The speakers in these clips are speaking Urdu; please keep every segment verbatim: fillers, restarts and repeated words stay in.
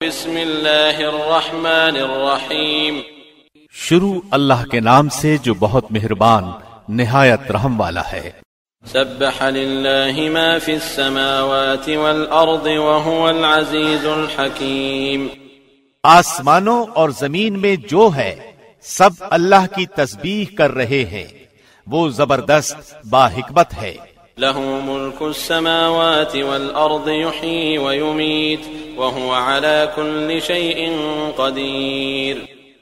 بسم اللہ الرحمن الرحیم، شروع اللہ کے نام سے جو بہت مہربان نہایت رحم والا ہے۔ سبح للہ ما فی السماوات والارض وهو العزیز الحکیم۔ آسمانوں اور زمین میں جو ہے سب اللہ کی تسبیح کر رہے ہیں، وہ زبردست با حکمت ہے۔ لہ ملک السماوات والارض یحیی ویمیت وهو علی کل شیء قدیر۔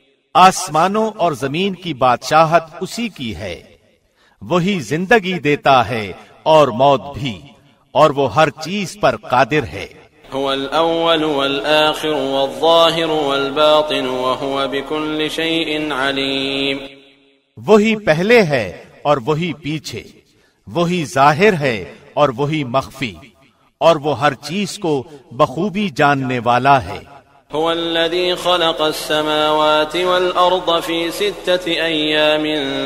آسمانوں اور زمین کی بادشاہت اسی کی ہے، وہی زندگی دیتا ہے اور موت بھی، اور وہ ہر چیز پر قادر ہے۔ هو الاول والآخر والظاہر والباطن وهو بكل شیء علیم۔ وہی پہلے ہے اور وہی پیچھے، وہی ظاہر ہے اور وہی مخفی، اور وہ ہر چیز کو بخوبی جاننے والا ہے۔ هو الذي خلق السماوات والأرض في ستة أيام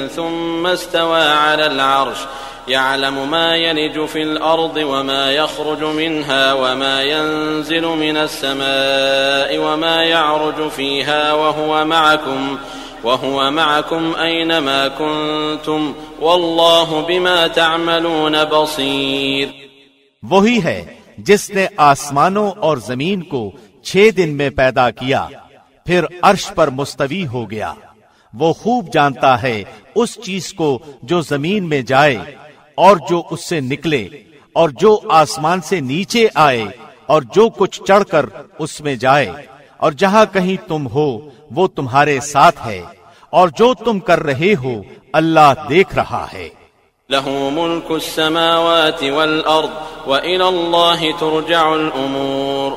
ثم استوى على العرش يعلم ما يلج في الأرض وما يخرج منها وما ينزل من السماء وما يعرج فيها وهو معكم وهو معكم أينما كنتم والله بما تعملون بصير۔ وہی ہے جس نے آسمانوں اور زمین کو چھ دن میں پیدا کیا، پھر عرش پر مستوی ہو گیا۔ وہ خوب جانتا ہے اس چیز کو جو زمین میں جائے اور جو اس سے نکلے، اور جو آسمان سے نیچے آئے اور جو کچھ چڑھ کر اس میں جائے، اور جہاں کہیں تم ہو وہ تمہارے ساتھ ہے، اور جو تم کر رہے ہو اللہ دیکھ رہا ہے۔ لہ ملک السماوات والارض وإلی اللہ ترجع الامور۔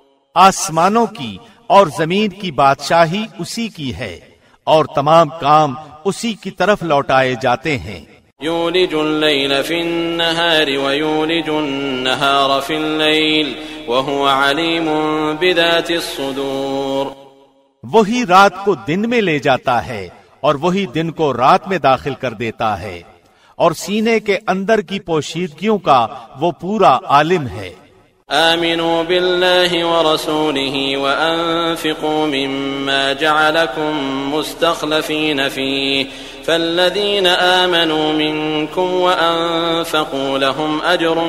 آسمانوں کی اور زمین کی بادشاہی اسی کی ہے، اور تمام کام اسی کی طرف لوٹائے جاتے ہیں۔ یولج اللیل فی النہار ویولج النہار فی اللیل وہو علیم بذات الصدور۔ وہی رات کو دن میں لے جاتا ہے اور وہی دن کو رات میں داخل کر دیتا ہے، اور سینے کے اندر کی پوشیدگیوں کا وہ پورا عالم ہے۔ آمنوا باللہ ورسولہ وانفقوا مما جعلکم مستخلفین فیہ فالذین آمنوا منکم وانفقوا لهم اجر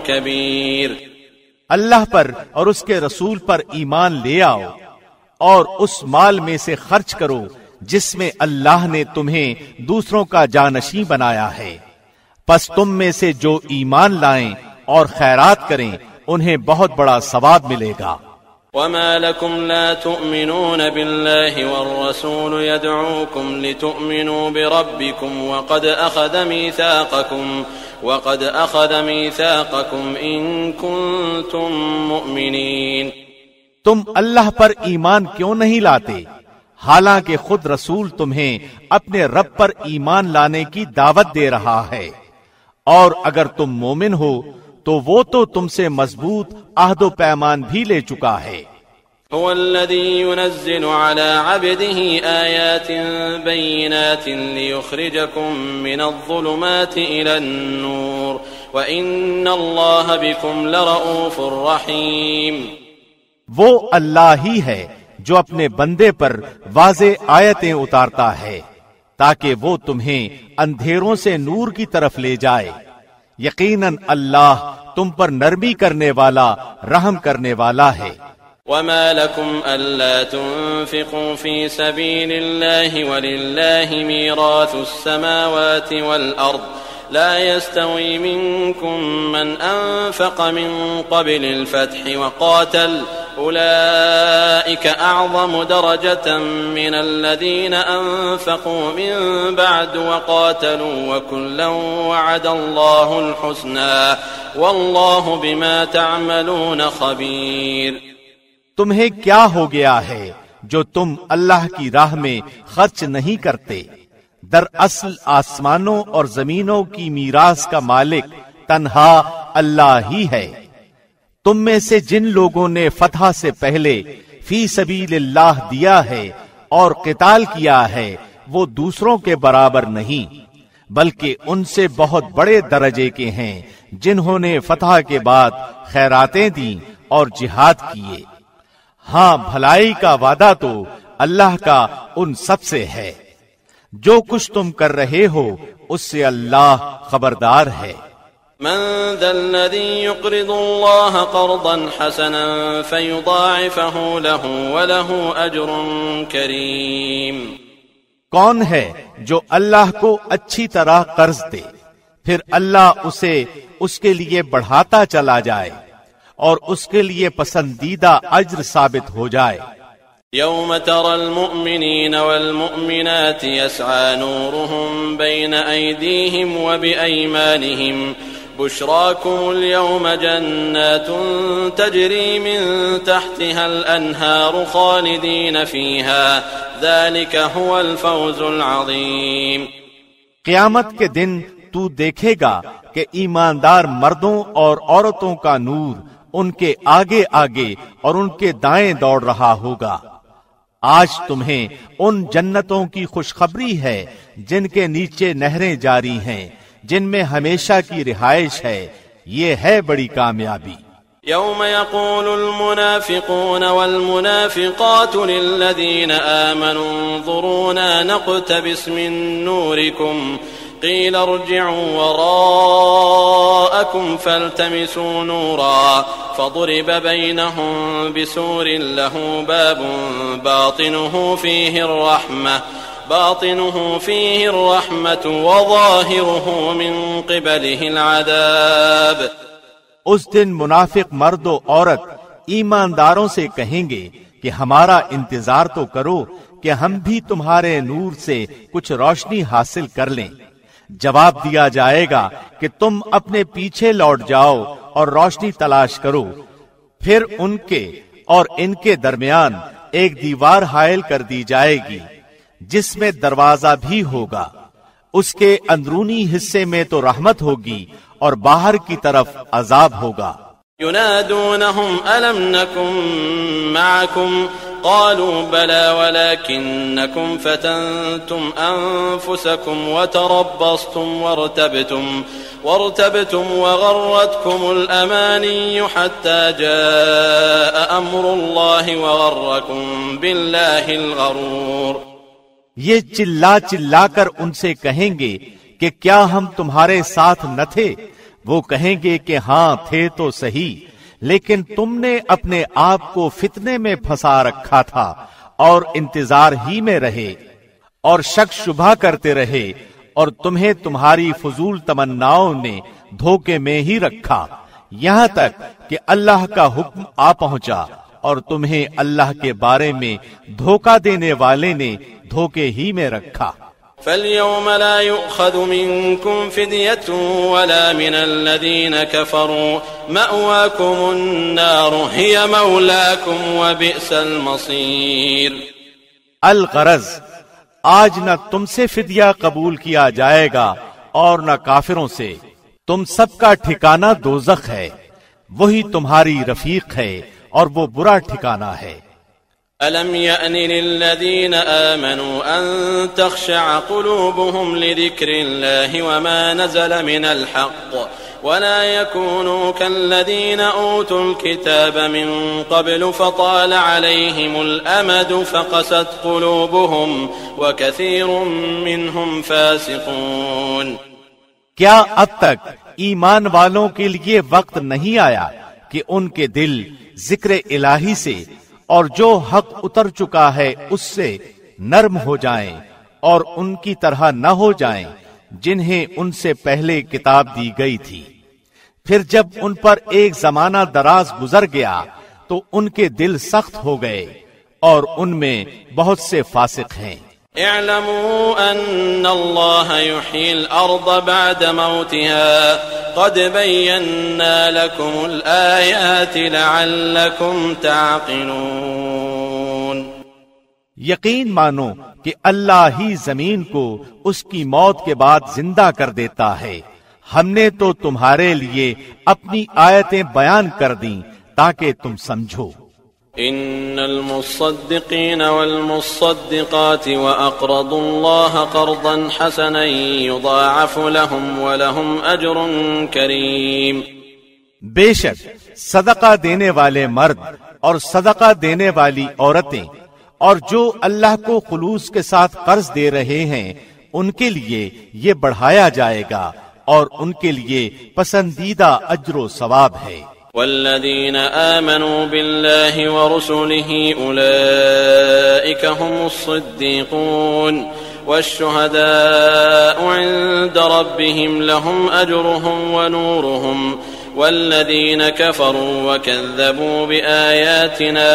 کبیر۔ اللہ پر اور اس کے رسول پر ایمان لے آؤ، اور اس مال میں سے خرچ کرو جس میں اللہ نے تمہیں دوسروں کا جانشین بنایا ہے، پس تم میں سے جو ایمان لائیں اور خیرات کریں انہیں بہت بڑا ثواب ملے گا۔ وما لكم لا تؤمنون بالله والرسول يدعوكم لتؤمنوا بربكم وقد أخذ ميثاقكم وقد أخذ ميثاقكم إن كنتم مؤمنين۔ تم اللہ پر ایمان کیوں نہیں لاتے حالانکہ خود رسول تمہیں اپنے رب پر ایمان لانے کی دعوت دے رہا ہے، اور اگر تم مومن ہو تو وہ تو تم سے مضبوط عہد و پیمان بھی لے چکا ہے۔ هو الذي ينزل على عبده آيات بينات ليخرجكم من الظلمات إلى النور وإن الله بكم لرؤوف رحيم۔ وہ اللہ ہی ہے جو اپنے بندے پر واضح آیتیں اتارتا ہے تاکہ وہ تمہیں اندھیروں سے نور کی طرف لے جائے۔ یقیناً اللہ تم پر نرمی کرنے والا رحم کرنے والا ہے۔ وما لكم ألا تنفقوا في سبيل الله ولله ميراث السماوات والأرض لا يستوي منكم من أنفق من قبل الفتح وقاتل أولئك أعظم درجة من الذين أنفقوا من بعد وقاتلوا وكلا وعد الله الحسنى والله بما تعملون خبير۔ تمہیں کیا ہو گیا ہے جو تم اللہ کی راہ میں خرچ نہیں کرتے؟ دراصل آسمانوں اور زمینوں کی میراث کا مالک تنہا اللہ ہی ہے۔ تم میں سے جن لوگوں نے فتح سے پہلے فی سبیل اللہ دیا ہے اور قتال کیا ہے وہ دوسروں کے برابر نہیں، بلکہ ان سے بہت بڑے درجے کے ہیں جنہوں نے فتح کے بعد خیراتیں دیں اور جہاد کیے۔ ہاں بھلائی کا وعدہ تو اللہ کا ان سب سے ہے، جو کچھ تم کر رہے ہو اس سے اللہ خبردار ہے۔ من ذا الذي يقرض الله قرضا حسنا فيضاعفه له وله أجر كريم؟ کون ہے جو اللہ کو اچھی طرح قرض دے پھر اللہ اسے اس کے لیے بڑھاتا چلا جائے اور اس کے لیے پسندیدہ اجر ثابت ہو جائے۔ يوم ترى المؤمنين والمؤمنات يسعى نورهم بين أيديهم وبأيمانهم بشراكم اليوم جنات تجري من تحتها الأنهار خالدين فيها ذلك هو الفوز العظيم۔ قیامت کے دن تو دیکھے گا کہ ایماندار مردوں اور عورتوں کا نور ان کے آگے آگے اور ان کے دائیں دوڑ رہا ہوگا۔ آج تمہیں ان جنتوں کی خوشخبری ہے جن کے نیچے نہریں جاری ہیں، جن میں ہمیشہ کی رہائش ہے، یہ ہے بڑی کامیابی۔ يوم يقول المنافقون والمنافقات للذين آمنوا انظرونا نقتبس من نوركم قيل ارجعوا وراءكم فالتمسوا نورا فضرب بينهم بسور له باب باطنه فيه الرحمة باطنه فيه الرحمة وظاهره من قبله العذاب۔ اس دن منافق مرد و عورت ایمانداروں سے کہیں گے کہ ہمارا انتظار تو کرو کہ ہم بھی تمہارے نور سے کچھ روشنی حاصل کر لیں۔ جواب دیا جائے گا کہ تم اپنے پیچھے لوٹ جاؤ اور روشنی تلاش کرو، پھر ان کے اور ان کے درمیان ایک دیوار حائل کر دی جائے گی جس میں دروازہ بھی ہوگا، اس کے اندرونی حصے میں تو رحمت ہوگی اور باہر کی طرف عذاب ہوگا۔ ينادونهم ألم نكن معكم قالوا بلى ولكنكم فتنتم أنفسكم وتربصتم وارتبتم وارتبتم وغرتكم الأماني حتى جاء أمر الله وغركم بالله الغرور۔ یہ چلا چلا کر ان سے کہیں گے کہ کیا ہم تمہارے ساتھ نہ تھے؟ وہ کہیں گے کہ ہاں تھے تو صحیح، لیکن تم نے اپنے آپ کو فتنے میں پھنسا رکھا تھا اور انتظار ہی میں رہے اور شک شبہ کرتے رہے، اور تمہیں تمہاری فضول تمناؤں نے دھوکے میں ہی رکھا، یہاں تک کہ اللہ کا حکم آ پہنچا اور تمہیں اللہ کے بارے میں دھوکہ دینے والے نے دھوکے ہی میں رکھا۔ فَالْيَوْمَ لَا يُؤْخَذُ مِنْكُمْ فِدْيَةٌ وَلَا مِنَ الَّذِينَ كَفَرُوا مَأْوَاكُمُ النَّارُ هِيَ مَوْلَاكُمْ وَبِئْسَ الْمَصِيرُ۔ الغرض آج نہ تم سے فدیہ قبول کیا جائے گا اور نہ کافروں سے، تم سب کا ٹھکانہ دوزخ ہے، وہی تمہاری رفیق ہے اور وہ برا ٹھکانہ ہے۔ أَلَمْ يَأْنِ لِلَّذِينَ آمَنُوا أَن تَخْشَعَ قُلُوبُهُمْ لِذِكْرِ اللَّهِ وَمَا نَزَلَ مِنَ الْحَقِّ وَلَا يَكُونُوا كَالَّذِينَ أُوتُوا الْكِتَابَ مِن قَبْلُ فَطَالَ عَلَيْهِمُ الْأَمَدُ فَقَسَتْ قُلُوبُهُمْ وَكَثِيرٌ مِّنْهُمْ فَاسِقُونَ۔ کیا اب تک ایمان والوں کے لیے وقت نہیں آیا کہ ان کے دل ذکر الہی سے اور جو حق اتر چکا ہے اس سے نرم ہو جائیں اور ان کی طرح نہ ہو جائیں جنہیں ان سے پہلے کتاب دی گئی تھی، پھر جب ان پر ایک زمانہ دراز گزر گیا تو ان کے دل سخت ہو گئے اور ان میں بہت سے فاسق ہیں۔ اعلموا ان اللہ یحیی الارض بعد موتها قد بینا لکم الآیات لعلکم تعقلون۔ یقین مانو کہ اللہ ہی زمین کو اس کی موت کے بعد زندہ کر دیتا ہے، ہم نے تو تمہارے لیے اپنی آیتیں بیان کر دیں تاکہ تم سمجھو۔ ان المصدقین والمصدقات واقرضوا اللہ قرضا حسنا یضاعف لهم ولهم اجر کریم۔ بے شک صدقہ دینے والے مرد اور صدقہ دینے والی عورتیں اور جو اللہ کو خلوص کے ساتھ قرض دے رہے ہیں ان کے لیے یہ بڑھایا جائے گا اور ان کے لیے پسندیدہ اجر و ثواب ہے۔ والذین آمنوا باللہ ورسلہ اولئک هم الصدیقون والشهداء عند ربهم لهم أجرهم ونورهم والذين كفروا وكذبوا بآياتنا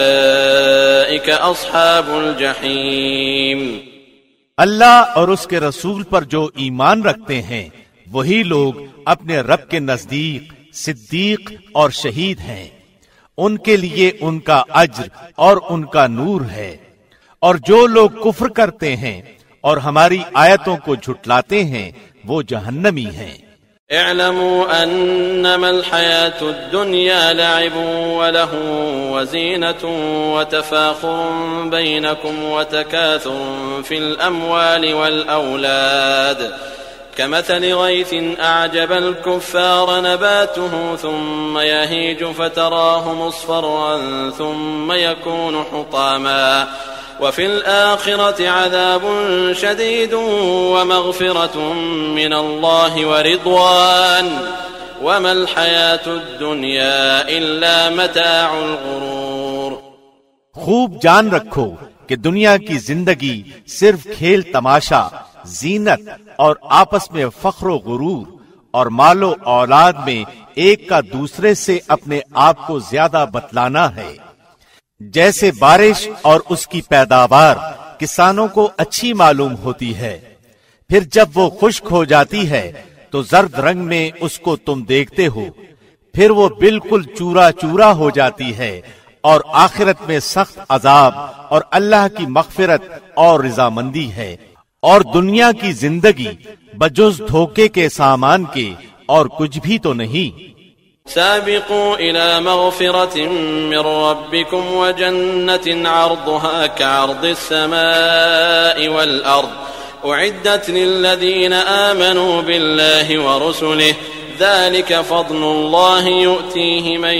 أولئك أصحاب الجحيم۔ اللہ اور اس کے رسول پر جو ایمان رکھتے ہیں وہی لوگ اپنے رب کے نزدیک صدیق اور شہید ہیں، ان کے لیے ان کا اجر اور ان کا نور ہے، اور جو لوگ کفر کرتے ہیں اور ہماری آیتوں کو جھٹلاتے ہیں وہ جہنمی ہیں۔ اعلموا انما الحياة الدنيا لعب ولهو وزينة وتفاخر بينكم وتكاثر في الأموال والأولاد كمثل غيث أعجب الكفار نباته ثم يهيج فتراه مصفرا ثم يكون حطاما وفي الآخرة عذاب شديد ومغفرة من الله ورضوان وما الحياة الدنيا إلا متاع الغرور۔ خوب جان رکھو کہ دنیا کی زندگی صرف کھیل تماشا، زینت اور آپس میں فخر و غرور اور مال و اولاد میں ایک کا دوسرے سے اپنے آپ کو زیادہ بتلانا ہے۔ جیسے بارش اور اس کی پیداوار کسانوں کو اچھی معلوم ہوتی ہے، پھر جب وہ خشک ہو جاتی ہے تو زرد رنگ میں اس کو تم دیکھتے ہو، پھر وہ بالکل چورا چورا ہو جاتی ہے، اور آخرت میں سخت عذاب اور اللہ کی مغفرت اور رضامندی ہے، اور دنیا کی زندگی بجز دھوکے کے سامان کے اور کچھ بھی تو نہیں۔ سابقوا إلى مغفرة من ربكم وجنة عرضها كعرض السماء والأرض أعدت للذين آمنوا بالله ورسله ذلك فضل الله يؤتيه من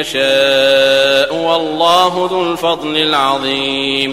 يشاء والله ذو الفضل العظيم۔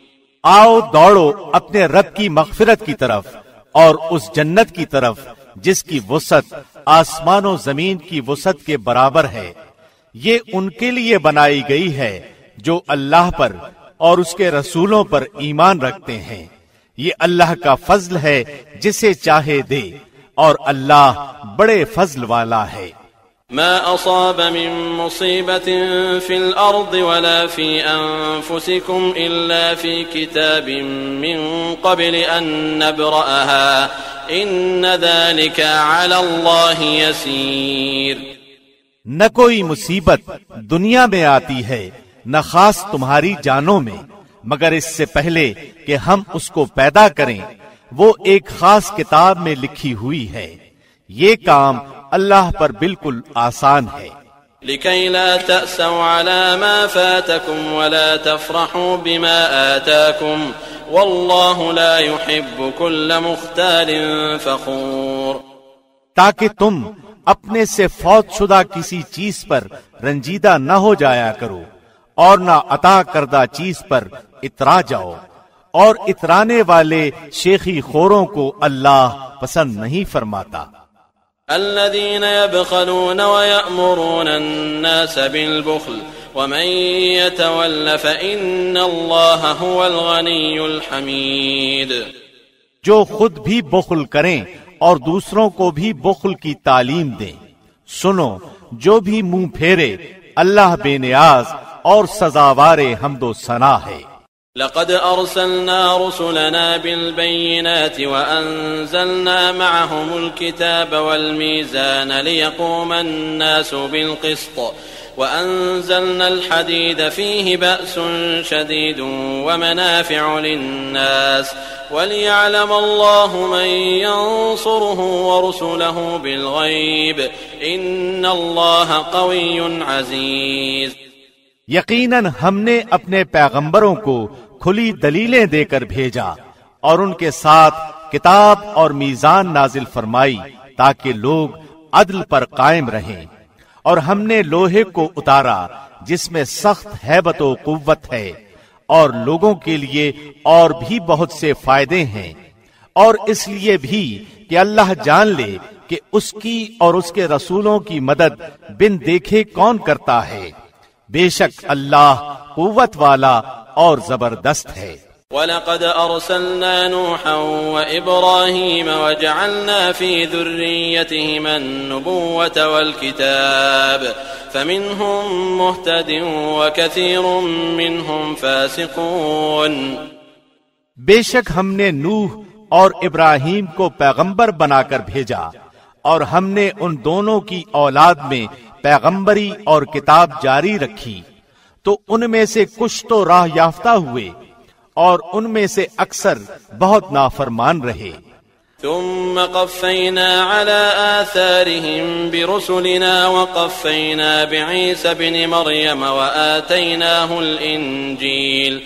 آؤ دوڑو اپنے رب کی مغفرت کی طرف اور اس جنت کی طرف جس کی وسعت آسمان و زمین کی وسعت کے برابر ہے، یہ ان کے لیے بنائی گئی ہے جو اللہ پر اور اس کے رسولوں پر ایمان رکھتے ہیں، یہ اللہ کا فضل ہے جسے چاہے دے، اور اللہ بڑے فضل والا ہے۔ ما أصاب من مصيبة في الأرض ولا في أنفسكم إلا في كتاب من قبل أن نبرأها إن ذلك على الله يسير۔ نہ کوئی مصیبت دنیا میں آتی ہے نہ خاص تمہاری جانوں میں مگر اس سے پہلے کہ ہم اس کو پیدا کریں، وہ ایک خاص کتاب میں لکھی ہوئی ہے، یہ کام اللہ پر بالکل آسان ہے۔ لكي لا تأسوا على ما فاتكم ولا تفرحوا بما آتاكم والله لا يحب كل مختال فخور۔ تاکہ تم اپنے سے فوت شدہ کسی چیز پر رنجیدہ نہ ہو جایا کرو اور نہ عطا کردہ چیز پر اترا جاؤ، اور اترانے والے شیخی خوروں کو اللہ پسند نہیں فرماتا۔ الذين يبخلون ويأمرون الناس بالبخل ومن يتول فإن الله هو الغني الحميد۔ جو خود بھی بخل کریں اور دوسروں کو بھی بخل کی تعلیم دیں، سنو جو بھی منہ پھیرے اللہ بے نیاز اور سزاوار حمد و ثنا ہے۔ لقد أرسلنا رسلنا بالبينات وأنزلنا معهم الكتاب والميزان ليقوم الناس بالقسط وأنزلنا الحديد فيه بأس شديد ومنافع للناس وليعلم الله من ينصره ورسله بالغيب إن الله قوي عزيز۔ یقیناً ہم نے اپنے پیغمبروں کو کھلی دلیلیں دے کر بھیجا اور ان کے ساتھ کتاب اور میزان نازل فرمائی تاکہ لوگ عدل پر قائم رہیں، اور ہم نے لوہے کو اتارا جس میں سخت ہیبت و قوت ہے، اور لوگوں کے لیے اور بھی بہت سے فائدے ہیں، اور اس لیے بھی کہ اللہ جان لے کہ اس کی اور اس کے رسولوں کی مدد بن دیکھے کون کرتا ہے۔ بے شک اللہ قوت والا اور زبردست ہے۔ وَلَقَدْ أَرْسَلْنَا نُوحًا وَإِبْرَاهِيمَ وَجَعَلْنَا فِي ذُرِّيَّتِهِمَا النُّبُوَّةَ وَالْكِتَابَ فَمِنْهُمْ مُهْتَدٍ وَكَثِيرٌ مِّنْهُمْ فَاسِقُونَ۔ بے شک ہم نے نوح اور ابراہیم کو پیغمبر بنا کر بھیجا، اور ہم نے ان دونوں کی اولاد میں پیغمبری اور کتاب جاری رکھی، تو ان میں سے کچھ تو راہ یافتہ ہوئے اور ان میں سے اکثر بہت نافرمان رہے۔ ثم قفينا على آثارهم برسلنا وقفينا بعيسى بن مريم وآتيناه الإنجيل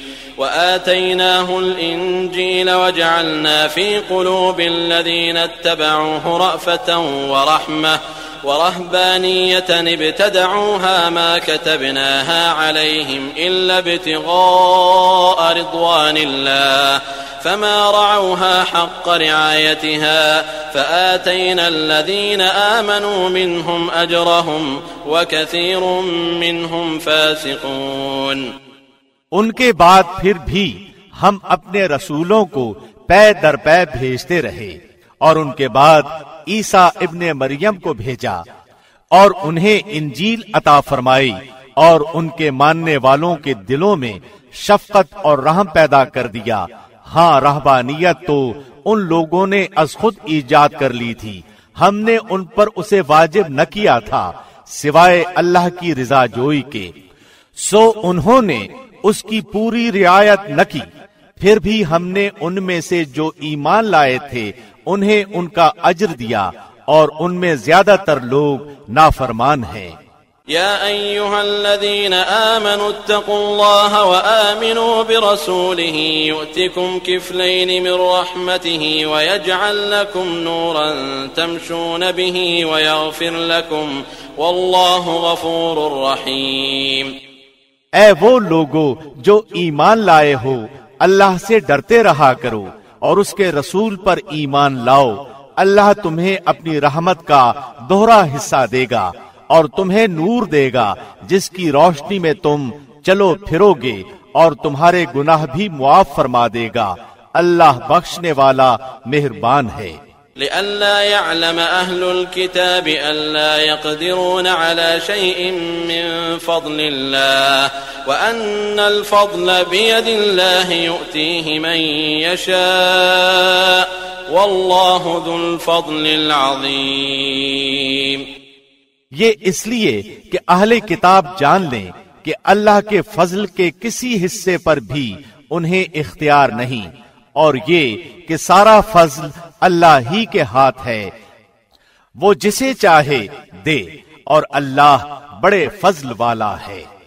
وآتيناه الإنجيل وجعلنا في قلوب الذين اتبعوه رأفة ورحمة ورهبانية ابتدعوها ما كتبناها عليهم إلا ابتغاء رضوان الله فما رعوها حق رعايتها فآتينا الذين آمنوا منهم أجرهم وكثير منهم فاسقون۔ ان کے بعد پھر بھی ہم اپنے رسولوں کو پے در پے بھیجتے رہے، اور ان کے بعد عیسیٰ ابن مریم کو بھیجا اور انہیں انجیل عطا فرمائی، اور ان کے ماننے والوں کے دلوں میں شفقت اور رحم پیدا کر دیا۔ ہاں، رہبانیت تو ان لوگوں نے از خود ایجاد کر لی تھی، ہم نے ان پر اسے واجب نہ کیا تھا سوائے اللہ کی رضا جوئی کے، سو انہوں نے اس کی پوری رعایت نہ کی۔ پھر بھی ہم نے ان میں سے جو ایمان لائے تھے انہیں ان کا اجر دیا، اور ان میں زیادہ تر لوگ نافرمان ہیں۔ يا أيها الذين آمنوا اتقوا الله وآمنوا برسوله يؤتكم كفلين من رحمته ويجعل لكم نورا تمشون به ويغفر لكم والله غفور رحيم۔ اے وہ لوگو جو ایمان لائے ہو، اللہ سے ڈرتے رہا کرو اور اس کے رسول پر ایمان لاؤ، اللہ تمہیں اپنی رحمت کا دوہرا حصہ دے گا اور تمہیں نور دے گا جس کی روشنی میں تم چلو پھرو گے، اور تمہارے گناہ بھی معاف فرما دے گا، اللہ بخشنے والا مہربان ہے۔ لئلا يعلم أهل الكتاب ألا يقدرون على شيء من فضل الله وأن الفضل بيد الله يؤتيه من يشاء والله ذو الفضل العظيم۔ یہ اس لیے کہ اہل کتاب جان لیں کہ اللہ کے فضل کے کسی حصے پر بھی انہیں اختیار نہیں، اور یہ کہ سارا فضل اللہ ہی کے ہاتھ ہے، وہ جسے چاہے دے، اور اللہ بڑے فضل والا ہے۔